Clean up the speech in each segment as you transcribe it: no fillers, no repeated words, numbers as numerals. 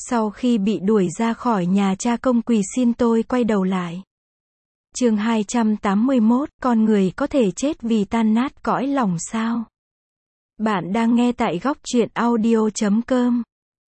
Sau khi bị đuổi ra khỏi nhà, cha công quỳ xin tôi quay đầu lại. Chương 281, con người có thể chết vì tan nát cõi lòng sao? Bạn đang nghe tại góc truyện audio.com.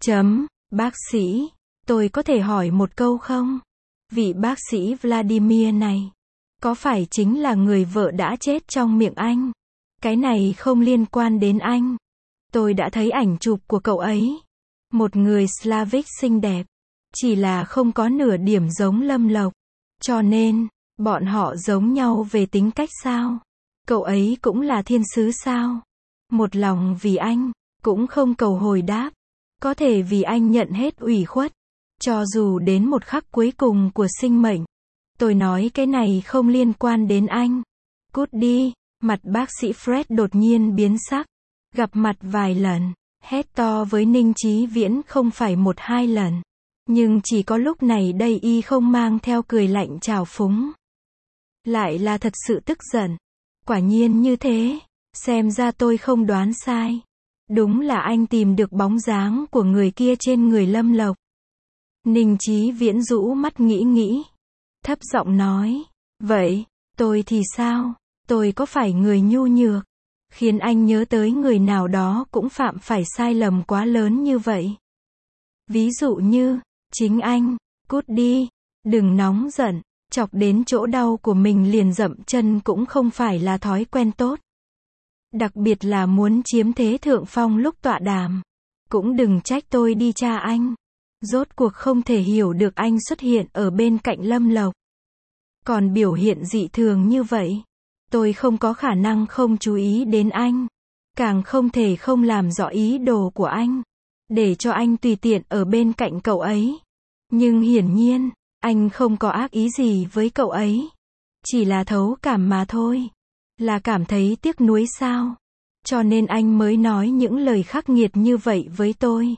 Bác sĩ, tôi có thể hỏi một câu không? Vị bác sĩ Vladimir này, có phải chính là người vợ đã chết trong miệng anh? Cái này không liên quan đến anh. Tôi đã thấy ảnh chụp của cậu ấy. Một người Slavic xinh đẹp. Chỉ là không có nửa điểm giống Lâm Lộc. Cho nên, bọn họ giống nhau về tính cách sao? Cậu ấy cũng là thiên sứ sao? Một lòng vì anh, cũng không cầu hồi đáp. Có thể vì anh nhận hết ủy khuất. Cho dù đến một khắc cuối cùng của sinh mệnh. Tôi nói cái này không liên quan đến anh. Cút đi. Mặt bác sĩ Fred đột nhiên biến sắc. Gặp mặt vài lần, hét to với Ninh Chí Viễn không phải một hai lần. Nhưng chỉ có lúc này đây y không mang theo cười lạnh trào phúng. Lại là thật sự tức giận. Quả nhiên như thế. Xem ra tôi không đoán sai. Đúng là anh tìm được bóng dáng của người kia trên người Lâm Lộc. Ninh Chí Viễn rũ mắt nghĩ. Thấp giọng nói. Vậy, tôi thì sao? Tôi có phải người nhu nhược? Khiến anh nhớ tới người nào đó cũng phạm phải sai lầm quá lớn như vậy. Ví dụ như, chính anh. Cút đi. Đừng nóng giận. Chọc đến chỗ đau của mình liền dậm chân cũng không phải là thói quen tốt. Đặc biệt là muốn chiếm thế thượng phong lúc tọa đàm. Cũng đừng trách tôi đi tra anh. Rốt cuộc không thể hiểu được anh xuất hiện ở bên cạnh Lâm Lộc. Còn biểu hiện dị thường như vậy. Tôi không có khả năng không chú ý đến anh. Càng không thể không làm rõ ý đồ của anh. Để cho anh tùy tiện ở bên cạnh cậu ấy. Nhưng hiển nhiên, anh không có ác ý gì với cậu ấy. Chỉ là thấu cảm mà thôi. Là cảm thấy tiếc nuối sao? Cho nên anh mới nói những lời khắc nghiệt như vậy với tôi.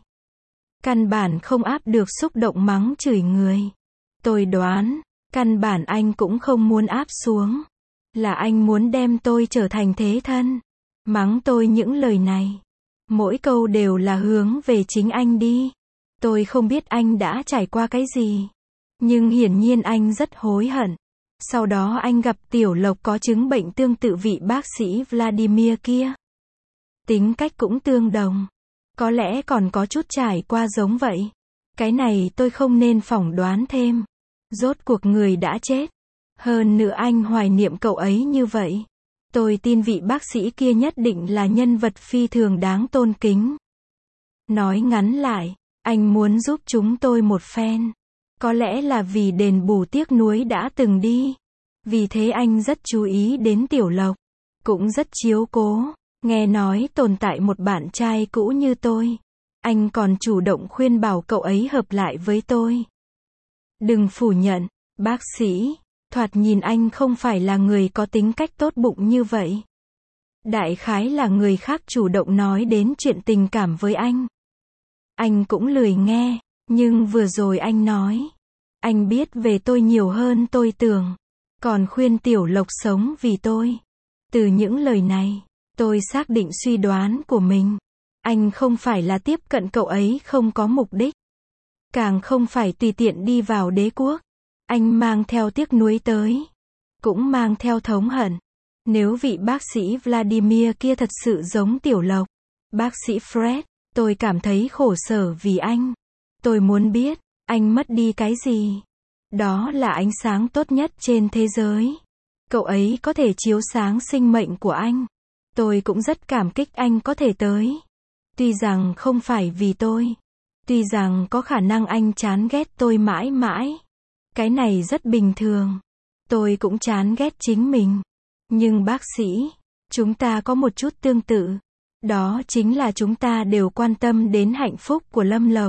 Căn bản không áp được xúc động mắng chửi người. Tôi đoán, căn bản anh cũng không muốn áp xuống. Là anh muốn đem tôi trở thành thế thân. Mắng tôi những lời này. Mỗi câu đều là hướng về chính anh đi. Tôi không biết anh đã trải qua cái gì. Nhưng hiển nhiên anh rất hối hận. Sau đó anh gặp Tiểu Lộc có chứng bệnh tương tự vị bác sĩ Vladimir kia. Tính cách cũng tương đồng. Có lẽ còn có chút trải qua giống vậy. Cái này tôi không nên phỏng đoán thêm. Rốt cuộc người đã chết. Hơn nữa anh hoài niệm cậu ấy như vậy. Tôi tin vị bác sĩ kia nhất định là nhân vật phi thường đáng tôn kính. Nói ngắn lại, anh muốn giúp chúng tôi một phen. Có lẽ là vì đền bù tiếc nuối đã từng đi. Vì thế anh rất chú ý đến Tiểu Lộc. Cũng rất chiếu cố. Nghe nói tồn tại một bạn trai cũ như tôi. Anh còn chủ động khuyên bảo cậu ấy hợp lại với tôi. Đừng phủ nhận, bác sĩ. Thoạt nhìn anh không phải là người có tính cách tốt bụng như vậy. Đại khái là người khác chủ động nói đến chuyện tình cảm với anh. Anh cũng lười nghe. Nhưng vừa rồi anh nói. Anh biết về tôi nhiều hơn tôi tưởng. Còn khuyên Tiểu Lộc sống vì tôi. Từ những lời này, tôi xác định suy đoán của mình. Anh không phải là tiếp cận cậu ấy không có mục đích. Càng không phải tùy tiện đi vào đế quốc. Anh mang theo tiếc nuối tới. Cũng mang theo thống hận. Nếu vị bác sĩ Vladimir kia thật sự giống Tiểu Lộc. Bác sĩ Fred, tôi cảm thấy khổ sở vì anh. Tôi muốn biết, anh mất đi cái gì? Đó là ánh sáng tốt nhất trên thế giới. Cậu ấy có thể chiếu sáng sinh mệnh của anh. Tôi cũng rất cảm kích anh có thể tới. Tuy rằng không phải vì tôi. Tuy rằng có khả năng anh chán ghét tôi mãi mãi. Cái này rất bình thường. Tôi cũng chán ghét chính mình. Nhưng bác sĩ, chúng ta có một chút tương tự. Đó chính là chúng ta đều quan tâm đến hạnh phúc của Lâm Lộc.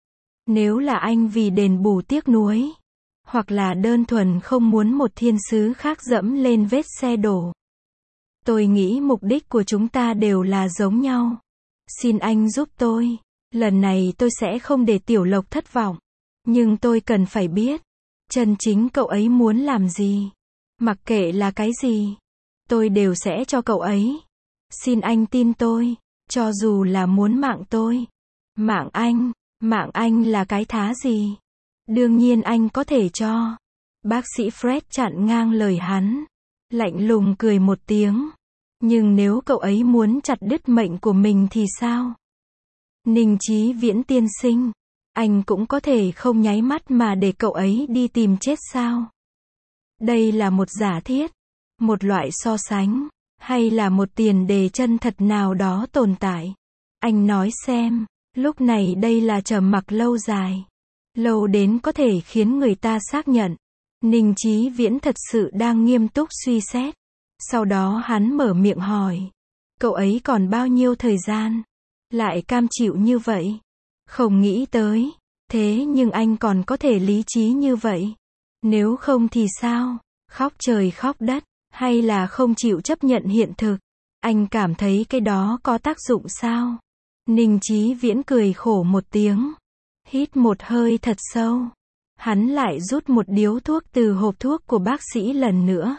Nếu là anh vì đền bù tiếc nuối. Hoặc là đơn thuần không muốn một thiên sứ khác dẫm lên vết xe đổ. Tôi nghĩ mục đích của chúng ta đều là giống nhau. Xin anh giúp tôi. Lần này tôi sẽ không để Tiểu Lộc thất vọng. Nhưng tôi cần phải biết. Chân chính cậu ấy muốn làm gì. Mặc kệ là cái gì. Tôi đều sẽ cho cậu ấy. Xin anh tin tôi. Cho dù là muốn mạng tôi. Mạng anh. Mạng anh là cái thá gì? Đương nhiên anh có thể cho. Bác sĩ Fred chặn ngang lời hắn. Lạnh lùng cười một tiếng. Nhưng nếu cậu ấy muốn chặt đứt mệnh của mình thì sao? Ninh Chí Viễn tiên sinh. Anh cũng có thể không nháy mắt mà để cậu ấy đi tìm chết sao? Đây là một giả thiết. Một loại so sánh. Hay là một tiền đề chân thật nào đó tồn tại? Anh nói xem. Lúc này đây là trầm mặc lâu dài. Lâu đến có thể khiến người ta xác nhận. Ninh Chí Viễn thật sự đang nghiêm túc suy xét. Sau đó hắn mở miệng hỏi. Cậu ấy còn bao nhiêu thời gian? Lại cam chịu như vậy? Không nghĩ tới. Thế nhưng anh còn có thể lý trí như vậy. Nếu không thì sao? Khóc trời khóc đất. Hay là không chịu chấp nhận hiện thực? Anh cảm thấy cái đó có tác dụng sao? Ninh Chí Viễn cười khổ một tiếng. Hít một hơi thật sâu. Hắn lại rút một điếu thuốc từ hộp thuốc của bác sĩ lần nữa.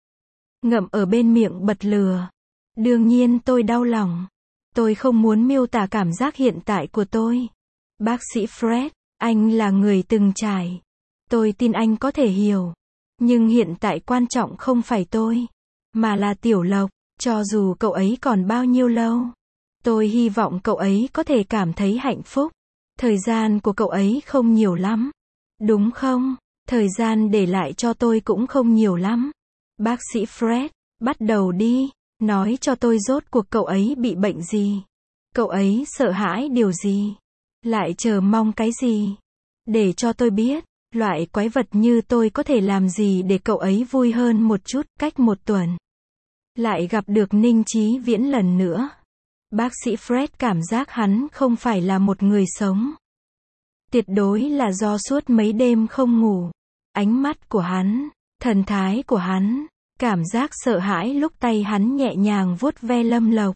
Ngậm ở bên miệng bật lửa. Đương nhiên tôi đau lòng. Tôi không muốn miêu tả cảm giác hiện tại của tôi. Bác sĩ Fred, anh là người từng trải. Tôi tin anh có thể hiểu. Nhưng hiện tại quan trọng không phải tôi, mà là Tiểu Lộc. Cho dù cậu ấy còn bao nhiêu lâu, tôi hy vọng cậu ấy có thể cảm thấy hạnh phúc. Thời gian của cậu ấy không nhiều lắm. Đúng không? Thời gian để lại cho tôi cũng không nhiều lắm. Bác sĩ Fred, bắt đầu đi. Nói cho tôi rốt cuộc cậu ấy bị bệnh gì? Cậu ấy sợ hãi điều gì? Lại chờ mong cái gì? Để cho tôi biết. Loại quái vật như tôi có thể làm gì để cậu ấy vui hơn một chút. Cách một tuần, lại gặp được Ninh Chí Viễn lần nữa. Bác sĩ Fred cảm giác hắn không phải là một người sống. Tuyệt đối là do suốt mấy đêm không ngủ. Ánh mắt của hắn, thần thái của hắn, cảm giác sợ hãi lúc tay hắn nhẹ nhàng vuốt ve Lâm Lộc.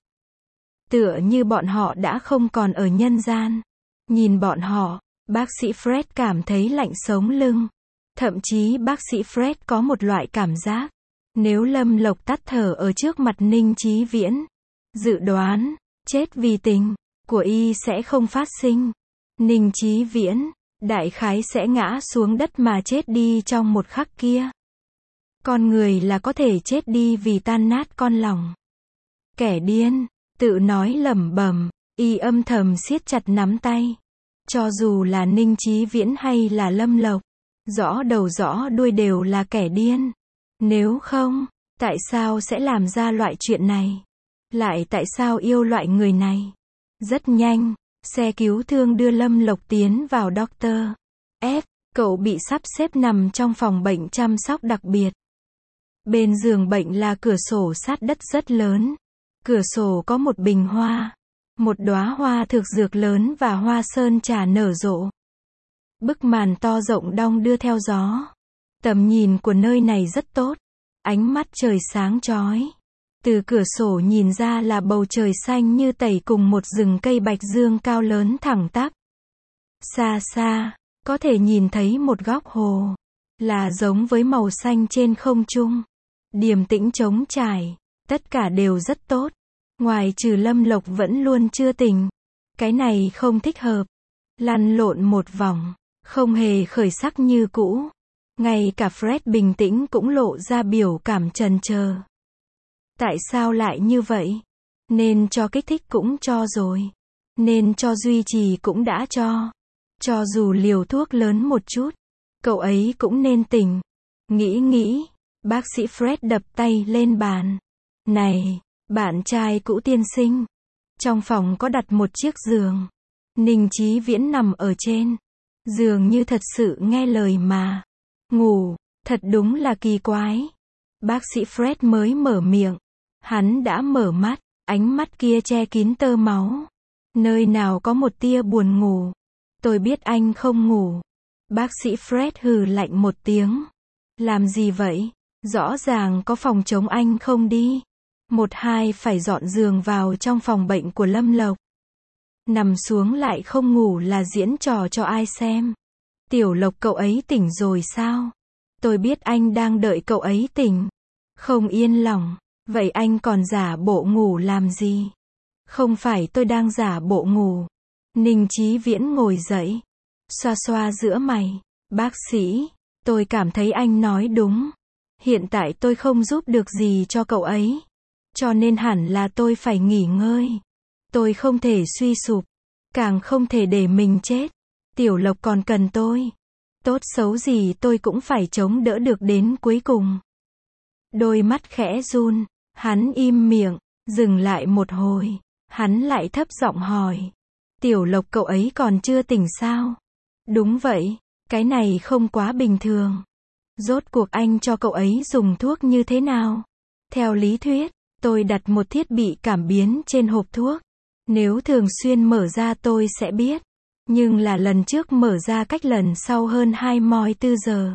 Tựa như bọn họ đã không còn ở nhân gian. Nhìn bọn họ, bác sĩ Fred cảm thấy lạnh sống lưng. Thậm chí bác sĩ Fred có một loại cảm giác. Nếu Lâm Lộc tắt thở ở trước mặt Ninh Chí Viễn, dự đoán, chết vì tình của y sẽ không phát sinh. Ninh Chí Viễn, đại khái sẽ ngã xuống đất mà chết đi trong một khắc kia. Con người là có thể chết đi vì tan nát con lòng. Kẻ điên, tự nói lẩm bẩm, y âm thầm siết chặt nắm tay. Cho dù là Ninh Chí Viễn hay là Lâm Lộc, rõ đầu rõ đuôi đều là kẻ điên. Nếu không, tại sao sẽ làm ra loại chuyện này? Lại tại sao yêu loại người này? Rất nhanh, xe cứu thương đưa Lâm Lộc tiến vào Dr. F. Cậu bị sắp xếp nằm trong phòng bệnh chăm sóc đặc biệt. Bên giường bệnh là cửa sổ sát đất rất lớn. Cửa sổ có một bình hoa, một đóa hoa thực dược lớn và hoa sơn trà nở rộ. Bức màn to rộng đong đưa theo gió. Tầm nhìn của nơi này rất tốt. Ánh mắt trời sáng chói. Từ cửa sổ nhìn ra là bầu trời xanh như tẩy cùng một rừng cây bạch dương cao lớn thẳng tắp. Xa xa, có thể nhìn thấy một góc hồ, là giống với màu xanh trên không trung. Điềm tĩnh trống trải, tất cả đều rất tốt. Ngoài trừ Lâm Lộc vẫn luôn chưa tỉnh. Cái này không thích hợp. Lăn lộn một vòng, không hề khởi sắc như cũ. Ngay cả Fred bình tĩnh cũng lộ ra biểu cảm chần chờ. Tại sao lại như vậy? Nên cho kích thích cũng cho rồi. Nên cho duy trì cũng đã cho. Cho dù liều thuốc lớn một chút, cậu ấy cũng nên tỉnh. Nghĩ, bác sĩ Fred đập tay lên bàn. Này, bạn trai cũ tiên sinh. Trong phòng có đặt một chiếc giường. Ninh Chí Viễn nằm ở trên. Dường như thật sự nghe lời mà ngủ, thật đúng là kỳ quái. Bác sĩ Fred mới mở miệng. Hắn đã mở mắt, ánh mắt kia che kín tơ máu. Nơi nào có một tia buồn ngủ. Tôi biết anh không ngủ. Bác sĩ Fred hừ lạnh một tiếng. Làm gì vậy? Rõ ràng có phòng chống anh không đi. Một hai phải dọn giường vào trong phòng bệnh của Lâm Lộc. Nằm xuống lại không ngủ là diễn trò cho ai xem. Tiểu Lộc cậu ấy tỉnh rồi sao? Tôi biết anh đang đợi cậu ấy tỉnh. Không yên lòng. Vậy anh còn giả bộ ngủ làm gì? Không phải tôi đang giả bộ ngủ. Ninh Chí Viễn ngồi dậy, xoa xoa giữa mày. Bác sĩ, tôi cảm thấy anh nói đúng. Hiện tại tôi không giúp được gì cho cậu ấy. Cho nên hẳn là tôi phải nghỉ ngơi. Tôi không thể suy sụp, càng không thể để mình chết. Tiểu Lộc còn cần tôi. Tốt xấu gì tôi cũng phải chống đỡ được đến cuối cùng. Đôi mắt khẽ run, hắn im miệng, dừng lại một hồi. Hắn lại thấp giọng hỏi. Tiểu Lộc cậu ấy còn chưa tỉnh sao? Đúng vậy, cái này không quá bình thường. Rốt cuộc anh cho cậu ấy dùng thuốc như thế nào? Theo lý thuyết, tôi đặt một thiết bị cảm biến trên hộp thuốc. Nếu thường xuyên mở ra tôi sẽ biết. Nhưng là lần trước mở ra cách lần sau hơn 24 giờ.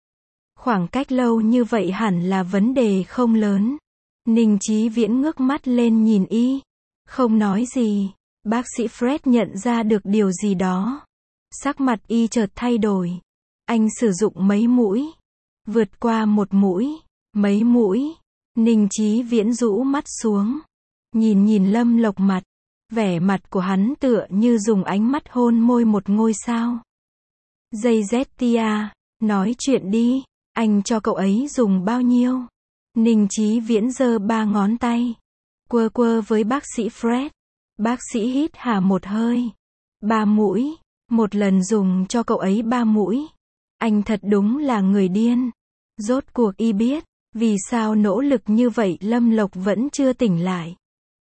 Khoảng cách lâu như vậy hẳn là vấn đề không lớn. Ninh Chí Viễn ngước mắt lên nhìn y. Không nói gì. Bác sĩ Fred nhận ra được điều gì đó. Sắc mặt y chợt thay đổi. Anh sử dụng mấy mũi. Vượt qua một mũi. Mấy mũi. Ninh Chí Viễn rũ mắt xuống. Nhìn Lâm Lộc mặt. Vẻ mặt của hắn tựa như dùng ánh mắt hôn môi một ngôi sao. Dây Zettia, nói chuyện đi. Anh cho cậu ấy dùng bao nhiêu? Ninh Chí Viễn giơ 3 ngón tay. Quơ quơ với bác sĩ Fred. Bác sĩ hít hà một hơi. 3 mũi. Một lần dùng cho cậu ấy 3 mũi. Anh thật đúng là người điên. Rốt cuộc y biết, vì sao nỗ lực như vậy Lâm Lộc vẫn chưa tỉnh lại.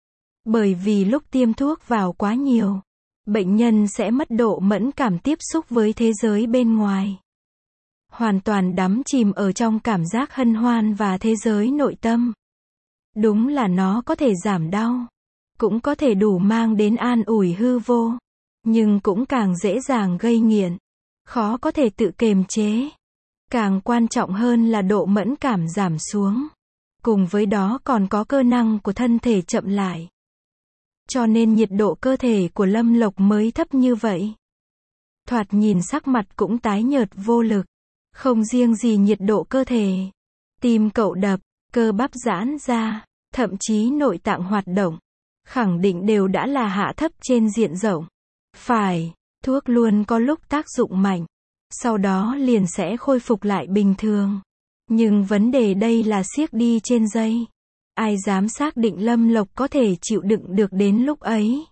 Bởi vì lúc tiêm thuốc vào quá nhiều, bệnh nhân sẽ mất độ mẫn cảm tiếp xúc với thế giới bên ngoài. Hoàn toàn đắm chìm ở trong cảm giác hân hoan và thế giới nội tâm. Đúng là nó có thể giảm đau, cũng có thể đủ mang đến an ủi hư vô, nhưng cũng càng dễ dàng gây nghiện, khó có thể tự kiềm chế. Càng quan trọng hơn là độ mẫn cảm giảm xuống. Cùng với đó còn có cơ năng của thân thể chậm lại. Cho nên nhiệt độ cơ thể của Lâm Lộc mới thấp như vậy. Thoạt nhìn sắc mặt cũng tái nhợt vô lực. Không riêng gì nhiệt độ cơ thể. Tim cậu đập, cơ bắp giãn ra, thậm chí nội tạng hoạt động. Khẳng định đều đã là hạ thấp trên diện rộng. Phải, thuốc luôn có lúc tác dụng mạnh. Sau đó liền sẽ khôi phục lại bình thường. Nhưng vấn đề đây là siếc đi trên dây. Ai dám xác định Lâm Lộc có thể chịu đựng được đến lúc ấy.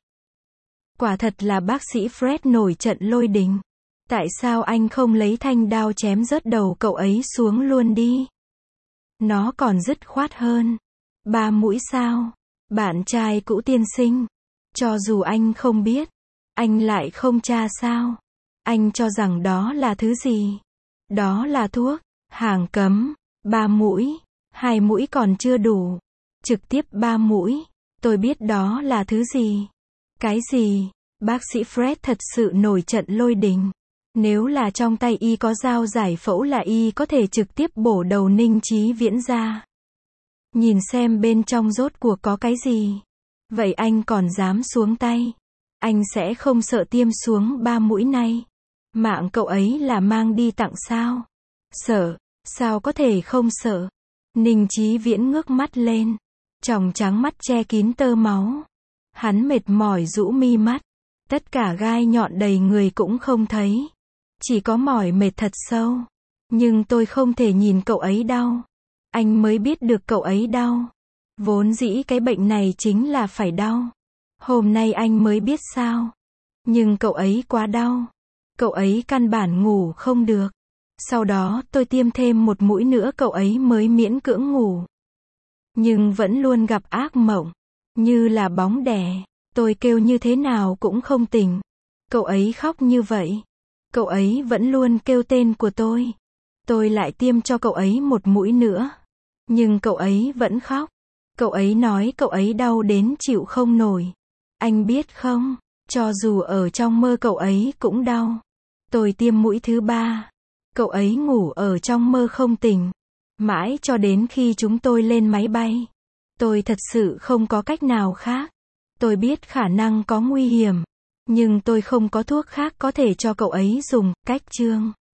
Quả thật là bác sĩ Fred nổi trận lôi đình. Tại sao anh không lấy thanh đao chém rớt đầu cậu ấy xuống luôn đi? Nó còn dứt khoát hơn. 3 mũi sao? Bạn trai cũ tiên sinh. Cho dù anh không biết, anh lại không tra sao? Anh cho rằng đó là thứ gì? Đó là thuốc, hàng cấm. 3 mũi, 2 mũi còn chưa đủ. Trực tiếp 3 mũi. Tôi biết đó là thứ gì. Cái gì? Bác sĩ Fred thật sự nổi trận lôi đình. Nếu là trong tay y có dao giải phẫu là y có thể trực tiếp bổ đầu Ninh Chí Viễn ra. Nhìn xem bên trong rốt cuộc có cái gì. Vậy anh còn dám xuống tay? Anh sẽ không sợ tiêm xuống 3 mũi này. Mạng cậu ấy là mang đi tặng sao? Sợ, sao có thể không sợ? Ninh Chí Viễn ngước mắt lên. Tròng trắng mắt che kín tơ máu. Hắn mệt mỏi rũ mi mắt. Tất cả gai nhọn đầy người cũng không thấy. Chỉ có mỏi mệt thật sâu. Nhưng tôi không thể nhìn cậu ấy đau. Anh mới biết được cậu ấy đau. Vốn dĩ cái bệnh này chính là phải đau. Hôm nay anh mới biết sao. Nhưng cậu ấy quá đau. Cậu ấy căn bản ngủ không được. Sau đó tôi tiêm thêm một mũi nữa cậu ấy mới miễn cưỡng ngủ. Nhưng vẫn luôn gặp ác mộng. Như là bóng đè. Tôi kêu như thế nào cũng không tỉnh. Cậu ấy khóc như vậy. Cậu ấy vẫn luôn kêu tên của tôi. Tôi lại tiêm cho cậu ấy một mũi nữa. Nhưng cậu ấy vẫn khóc. Cậu ấy nói cậu ấy đau đến chịu không nổi. Anh biết không, cho dù ở trong mơ cậu ấy cũng đau. Tôi tiêm mũi thứ 3. Cậu ấy ngủ ở trong mơ không tỉnh. Mãi cho đến khi chúng tôi lên máy bay. Tôi thật sự không có cách nào khác. Tôi biết khả năng có nguy hiểm. Nhưng tôi không có thuốc khác có thể cho cậu ấy dùng. Cách chương